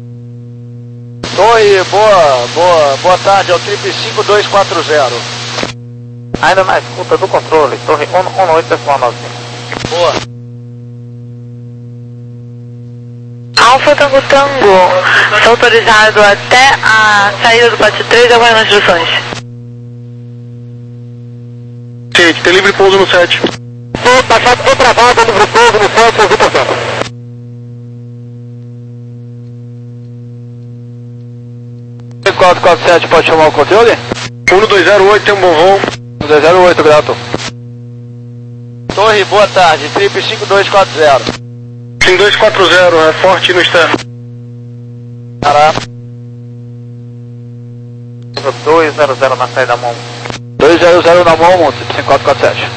Torre, boa, boa, boa tarde, é o trip cinco dois quatro zero. Ainda na escuta do controle, torre um um oito decimal nove cinco. Boa. Alfa Tango Tango, está autorizado até a saída do pátio três, aguardando as instruções. Gente, tem livre pouso no sete. Vou passar por travado, livre pouso no sete, Vitor Tango. quatro quatro sete, pode chamar o controle? um dois zero oito, tem um bom voo. um dois zero oito, grato. Torre, boa tarde, trip cinco dois quatro zero. cinco dois quatro zero, é forte no externo. Caraca. dois zero zero na saída da mão. dois zero zero na mão, trip cinco quatro quatro sete.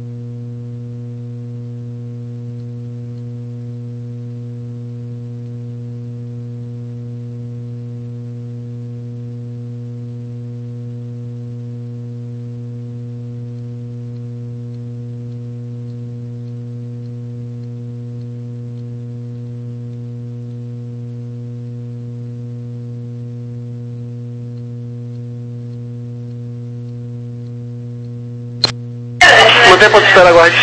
Mantém para espera, aguarde.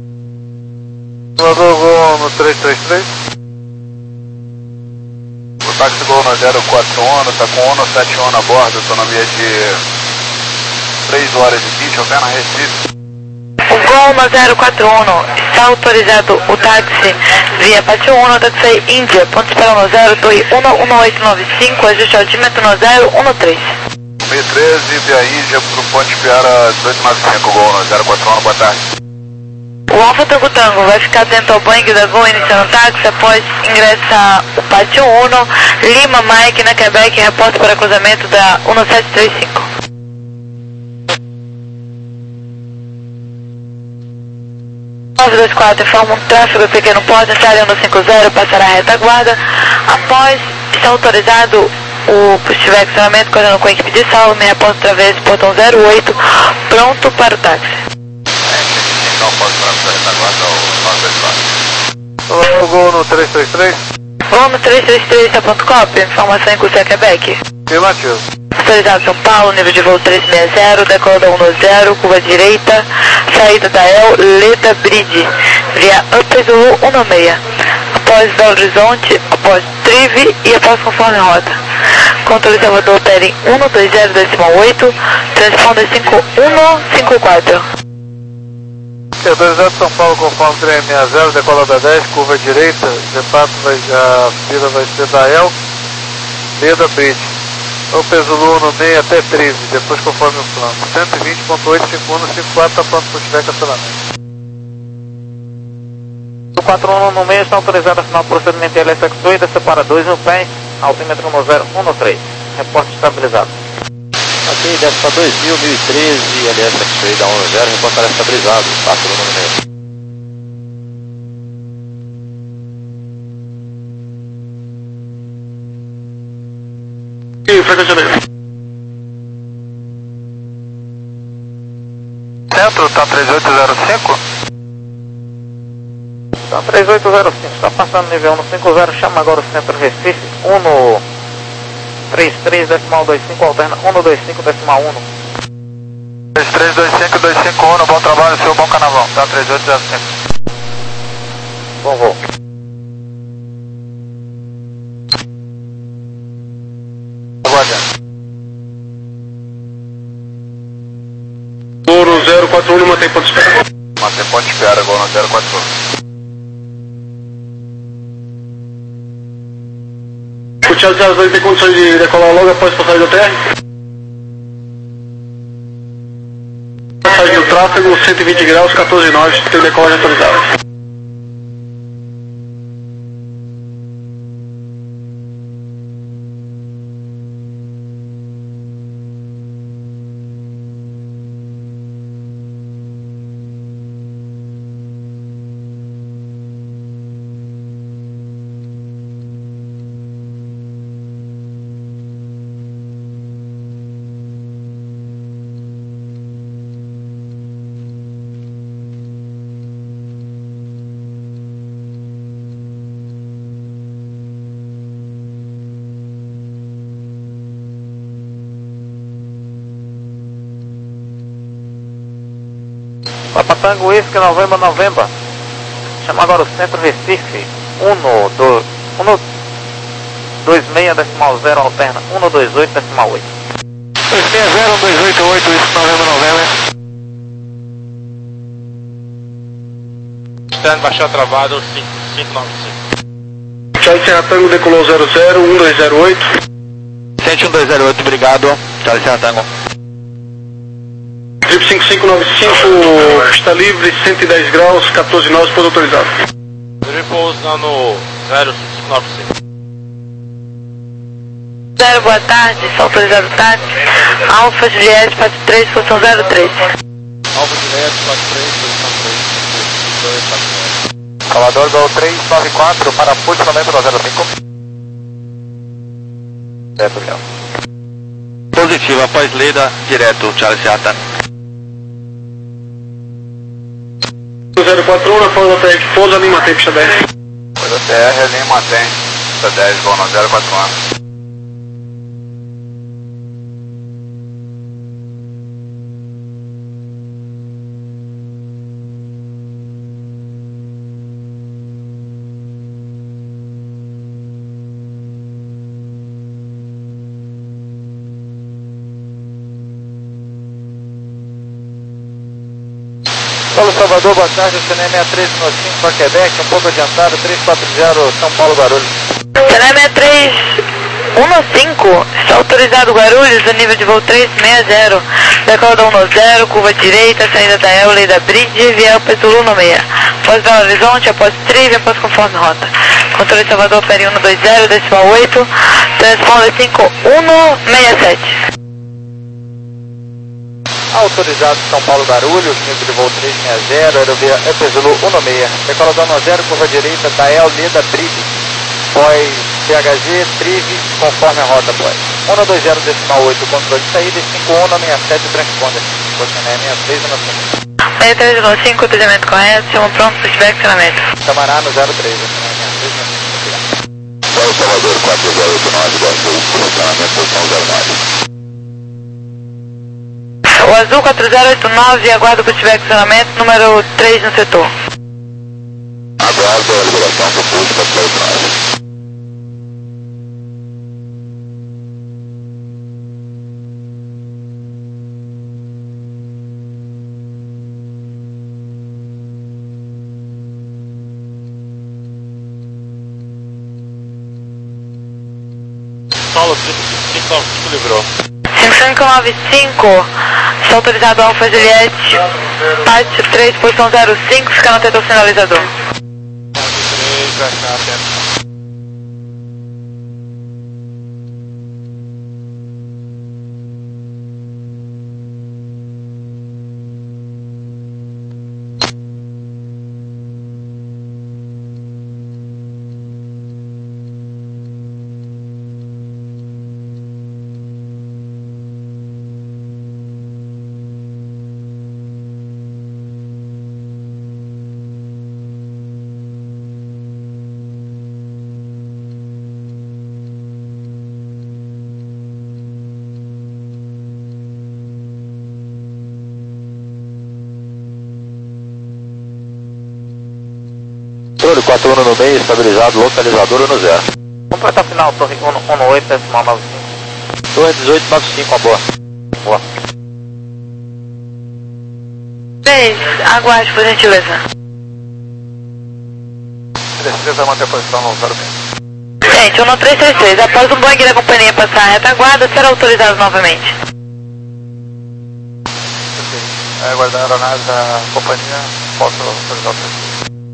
Mandou voo no três três três. Táxi Gol no zero quatro ONU, tá com ONU sete ONU a bordo, autonomia de três horas e vinte, alterna Recife. O Gol no zero quatro ONU, está autorizado o táxi via Pátio ONU, táxi Índia, ponto espera no zero, torre um um oito nove cinco, ajuste altímetro no zero um três. meio treze, via Índia, pro Ponte Piara dezoito noventa e cinco, Gol no zero quatro ONU, boa tarde. O Alfa Tango Tango vai ficar atento ao banco da Gol iniciando o táxi após ingressar o Pátio ONU, Lima Mike na Quebec, reporte para cruzamento da um sete três cinco. nove dois quatro informa um tráfego pequeno porte, entrada no cinco zero, passará a retaguarda. Após estar autorizado o se tiver acionamento, correndo com a equipe de salvo, me reporta outra vez, portão zero oito, pronto para o táxi. Então, pode para a retaguarda ou nove dois quatro? O Gol no três três três. Gol no três três três, está ponto copy, informação em curso a Quebec. Afirmativo. Autorizado São Paulo, nível de voo trezentos e sessenta, decola da um zero, curva direita, saída da El Leda Bridge, via Upper Zulu um seis. Após Belo Horizonte, após Trive e após conforme rota. Controle Salvador opera em um dois zero decimal oito, transponder cinco um cinco quatro. Autorizado São Paulo conforme trezentos e sessenta, decola da dez, curva direita, de fato vai, a fila vai ser da El Leda Bridge. O Pesulu no meio até treze, depois conforme o plano. cento e vinte ponto oito cinco um cinco quatro, está pronto para o tiver cancelamento. O quatro um no meio está autorizado a assinar o procedimento L S X dois, desce para dois mil pés, altímetro no zero um três. Reporte estabilizado. Ok, desce para dois mil, mil e treze, L S X três da um zero, reportar estabilizado, passa o número meio. Frequência dele. Centro, tá três oito zero cinco? Está três oito zero cinco, está passando nível um no cinco zero, chama agora o centro Recife, um no três três decimal dois cinco, alterna um dois cinco decimal um. três três dois cinco dois cinco um, bom trabalho, seu bom carnaval, tá três oito zero cinco. Bom voo. Gol zero quatro um, mantém ponto espera. Mantém Ponte Piara, Gol no zero quatro um. O Thiago Zero vai ter condições de decolar logo após passagem da Terra. Passagem do tráfego, cento e vinte graus, quatorze nove, tem decolagem autorizada. Papa Tango Whisky, November, November. Chama agora o centro Recife, um dois seis decimal zero, alterna um dois oito decimal oito. dois seis zero dois oito oito, isso novembro, novembro. Stand baixou travado, cinco nove cinco. Charlie Serra Tango decolou zero zero um dois zero oito. sete um dois zero oito, obrigado. Charlie Serra Tango. Trip cinco cinco nove cinco, está livre, cento e dez graus, quatorze nove, pode autorizado. Repouso no zero cinco nove cinco. Zero, boa tarde, está autorizado o táxi. Alfa Juliette, quatro três, posição zero três. Alfa Juliette, quatro três, posição três. Salvador, Gol três nove quatro, para posicionamento no zero cinco. É, Julião. Positivo, após Leda, direto, Charlie Serra. zero quatro um, na forma da T R, pousa Lima, tem pista dez. Coisa T R, Lima tem, pista dez, Gol no zero quatro um. Paulo Salvador, boa tarde, o C N E sessenta e três cinco para Quebec, um pouco adiantado, três quatro zero, São Paulo, Guarulhos. C N E sessenta e três cinco, está autorizado Guarulhos, o nível de voo três seis zero, decola da um zero, curva direita, saída da Eula e da Bridge, via Petzulu no meia. Após Belo Horizonte, após Trive, após conforme rota. Controle Salvador, Peri um dois zero, decimal oito, transponder cinco um seis sete. Autorizado São Paulo, Guarulhos, nível de voo três seis zero, aerovia Petzulu um seis, decola da um zero, curva direita, da Eula e da Bridge. Após P H G, Trive, conforme a rota após. um dois zero, decimal oito, controle de saída, e cinco um seis sete, transponder. Coxené sessenta e três um cinco. sessenta e três um cinco, atendimento correto, chama pronto, feedback, treinamento. Camará no zero três, Coxené sessenta e três um cinco. Paulo Salvador quatro zero oito nove, Iguaçu, posicionamento posição zero nove. O Azul quatro zero oito nove, aguarda o feedback, treinamento, número três no setor. Aguardo a liberação do pulso para zero nove. Paulo, cinco nove cinco livrou. cinco cinco nove cinco, está autorizado Alfa Juliette, parte três, posição zero cinco, ficando atento ao sinalizador. três, vai ficar atento. Controle quatro um no meio, estabilizado, localizador um zero. Completa final, torre um oito, decimal nove cinco. Torre dezoito nove cinco, uma boa. Boa. três, aguarde, por gentileza. Precisa manter a posição no zero seis. Gente, um três três três, após um Boeing da companhia passar a retaguarda, será autorizado novamente. É, aguardar a aeronave da companhia, posso autorizar o serviço.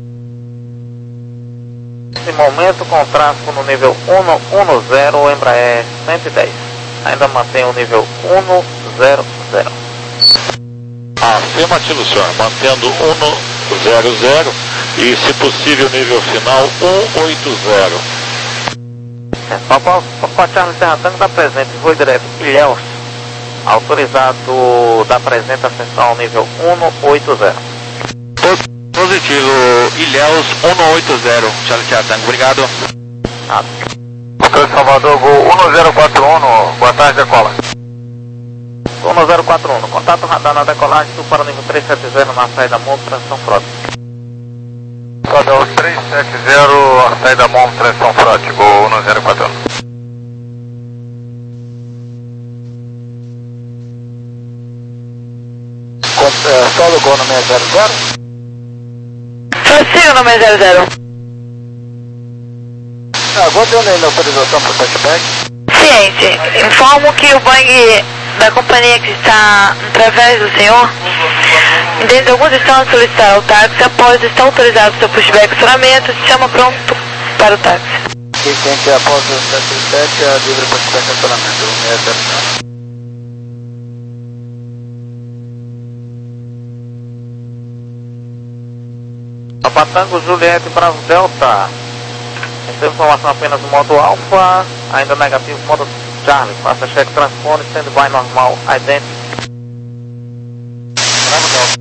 Nesse momento, com tráfego no nível um zero, o Embraer cento e dez. Ainda mantém o nível um zero zero. Afirmativo, senhor. Mantendo um zero zero e, se possível, nível final um oito zero. É, Papa, Papa Charlie Terra Tango está presente, voo direto Ilhéus. Autorizado da presente ascensão ao nível um oito zero. Positivo, Ilhéus um oito zero, Charlie Chatango, obrigado. Ah. Controle Salvador, Gol um zero quatro um, boa tarde, decola. um zero quatro um, contato radar na decolagem, sul para o nível três sete zero na saída Monte, transição frota. Salvador três sete zero, a saída Monte, transição frota, Gol um zero quatro um. Solo Gol no seis zero zero. Prossiga no seis zero zero. Ah, vou ter uma autorização para o touchback. Ciente, informo que o Boeing da companhia que está através do senhor, dentro de alguns instantes solicitará o táxi, após estar autorizado o seu pushback e estacionamento, se chama pronto para o táxi. Quem tem que após o sete sete é livre para pushback e estacionamento, o seis zero zero. Papa Tango Juliette Bravo Delta. Recebo informação apenas do modo Alpha, ainda negativo modo Charlie. Faça check transpone, stand-by normal, identity. Bravo Delta.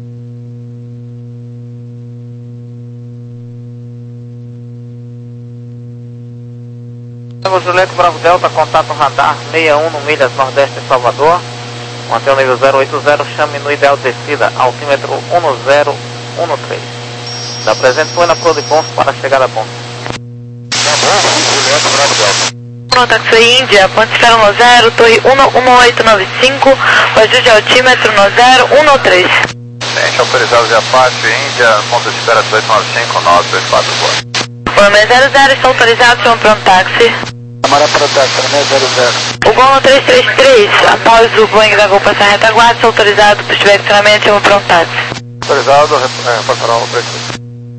Tango Juliette Bravo Delta, contato radar sessenta e um no milhas nordeste de Salvador. Mantém o nível zero oito zero, chame no ideal descida, altímetro um zero um três. Da presente foi na Prodipons para a chegada a ponto. Juliette Bravo Delta. No táxi Índia, ponte esfera no zero, torre um oito nove cinco, o ajuste de altímetro no zero um três. Gente, autorizado de Apache, Índia, ponto de espera dezoito nove cinco, nove dois quatro, boa. Romeo zero zero, está autorizado, chama para um táxi. Amara para o táxi, Romeo zero zero. O Gol três três três, após o Boeing da Gol passar a retaguarda, está autorizado, se estiver estacionamento, chama para um táxi. Autorizado, é, passará o preço.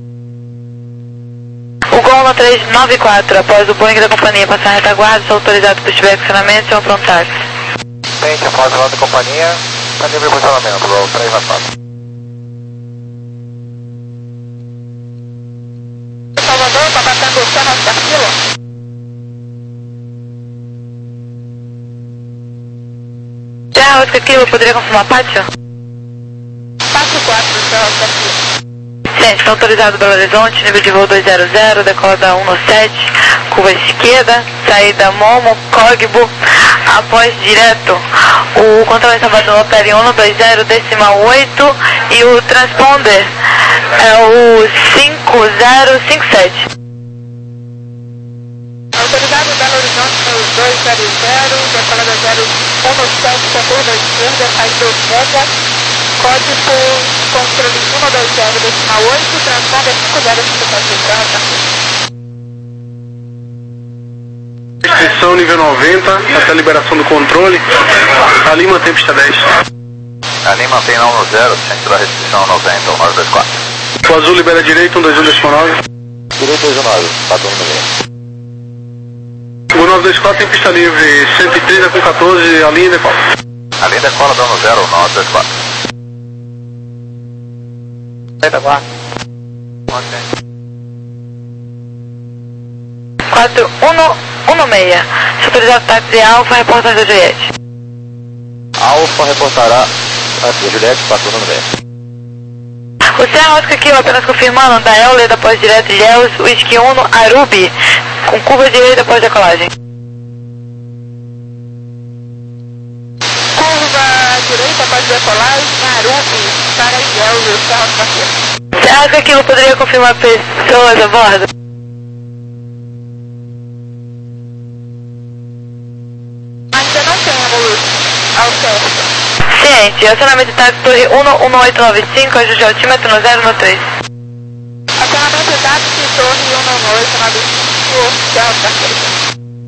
O Gol três nove quatro, após o Boeing da companhia passar a retaguarda, está autorizado, se estiver estacionamento, chama para um táxi. Gente, após o lado da companhia, está livre funcionamento, Gol três nove quatro. Salvador, está batendo o cano da fila. Já, Oscar Kilo, poderia confirmar pátio? quatro quatro, Oscar Kilo. Gente, está autorizado Belo Horizonte, nível de voo dois zero zero, decola da um sete, curva esquerda, saída Momo, Cogbo, após direto. O controle em Salvador opera em um dois zero, decimal oito e o transponder é o cinco zero cinco sete. Autorizado Belo Horizonte no dois zero zero, decola da zero um sete, com curva esquerda, saída Momo, código controle um dois zero, decimal oito, transponder cinco zero cinco sete. Restrição nível noventa, até a liberação do controle. Ali mantém pista dez. Ali mantém um zero, centro da restrição noventa, um nove dois quatro. O azul libera direito, um dois um decimal nove. Direito dois um nove, padrão número um. O nove dois quatro tem pista livre, cento e trinta com quatorze, a linha decola. Ali decola da um zero, nove dois quatro. Retaguarda. Ok. quatro um um seis. Autorizado táxi Alfa, reportagem da Juliette. Alfa reportará a Juliette, quatro um seis. O Serra Oscar aqui, apenas confirmando, da Euler após direto Ilhéus, Whisky um, Arubi, com curva direita após decolagem. Curva direita após decolagem, Arubi, para Ilhéus, o Serra Oscar aqui. Serra Oscar aqui, poderia confirmar pessoas a bordo? Ainda não temos ao certo. Ciente, acionamento de táxi Torre um um oito nove cinco, ajuste altímetro no zero um três. Acionamento de táxi Torre um um oito nove cinco, oficial carteira.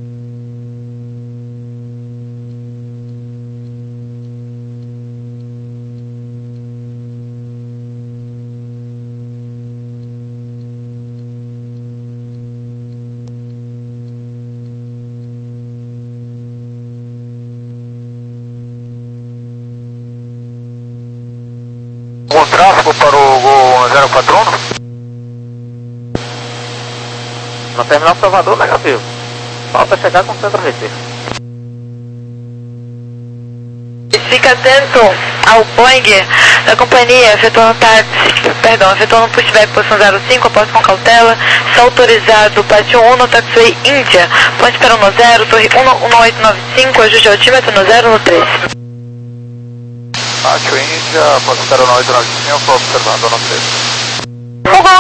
O tráfego para o Gol zero quatro um? No terminal Salvador, negativo. Falta chegar com o centro Recife. Fica atento ao Boeing da companhia, efetuando táxi, perdão, efetuando pushback posição zero cinco, após com cautela, está autorizado Pátio um no taxiway Índia, ponte para um zero, Torre um um oito nove cinco, ajuste altímetro no zero um três. Pátio Índia, pode estar no oito nove cinco, observando no três.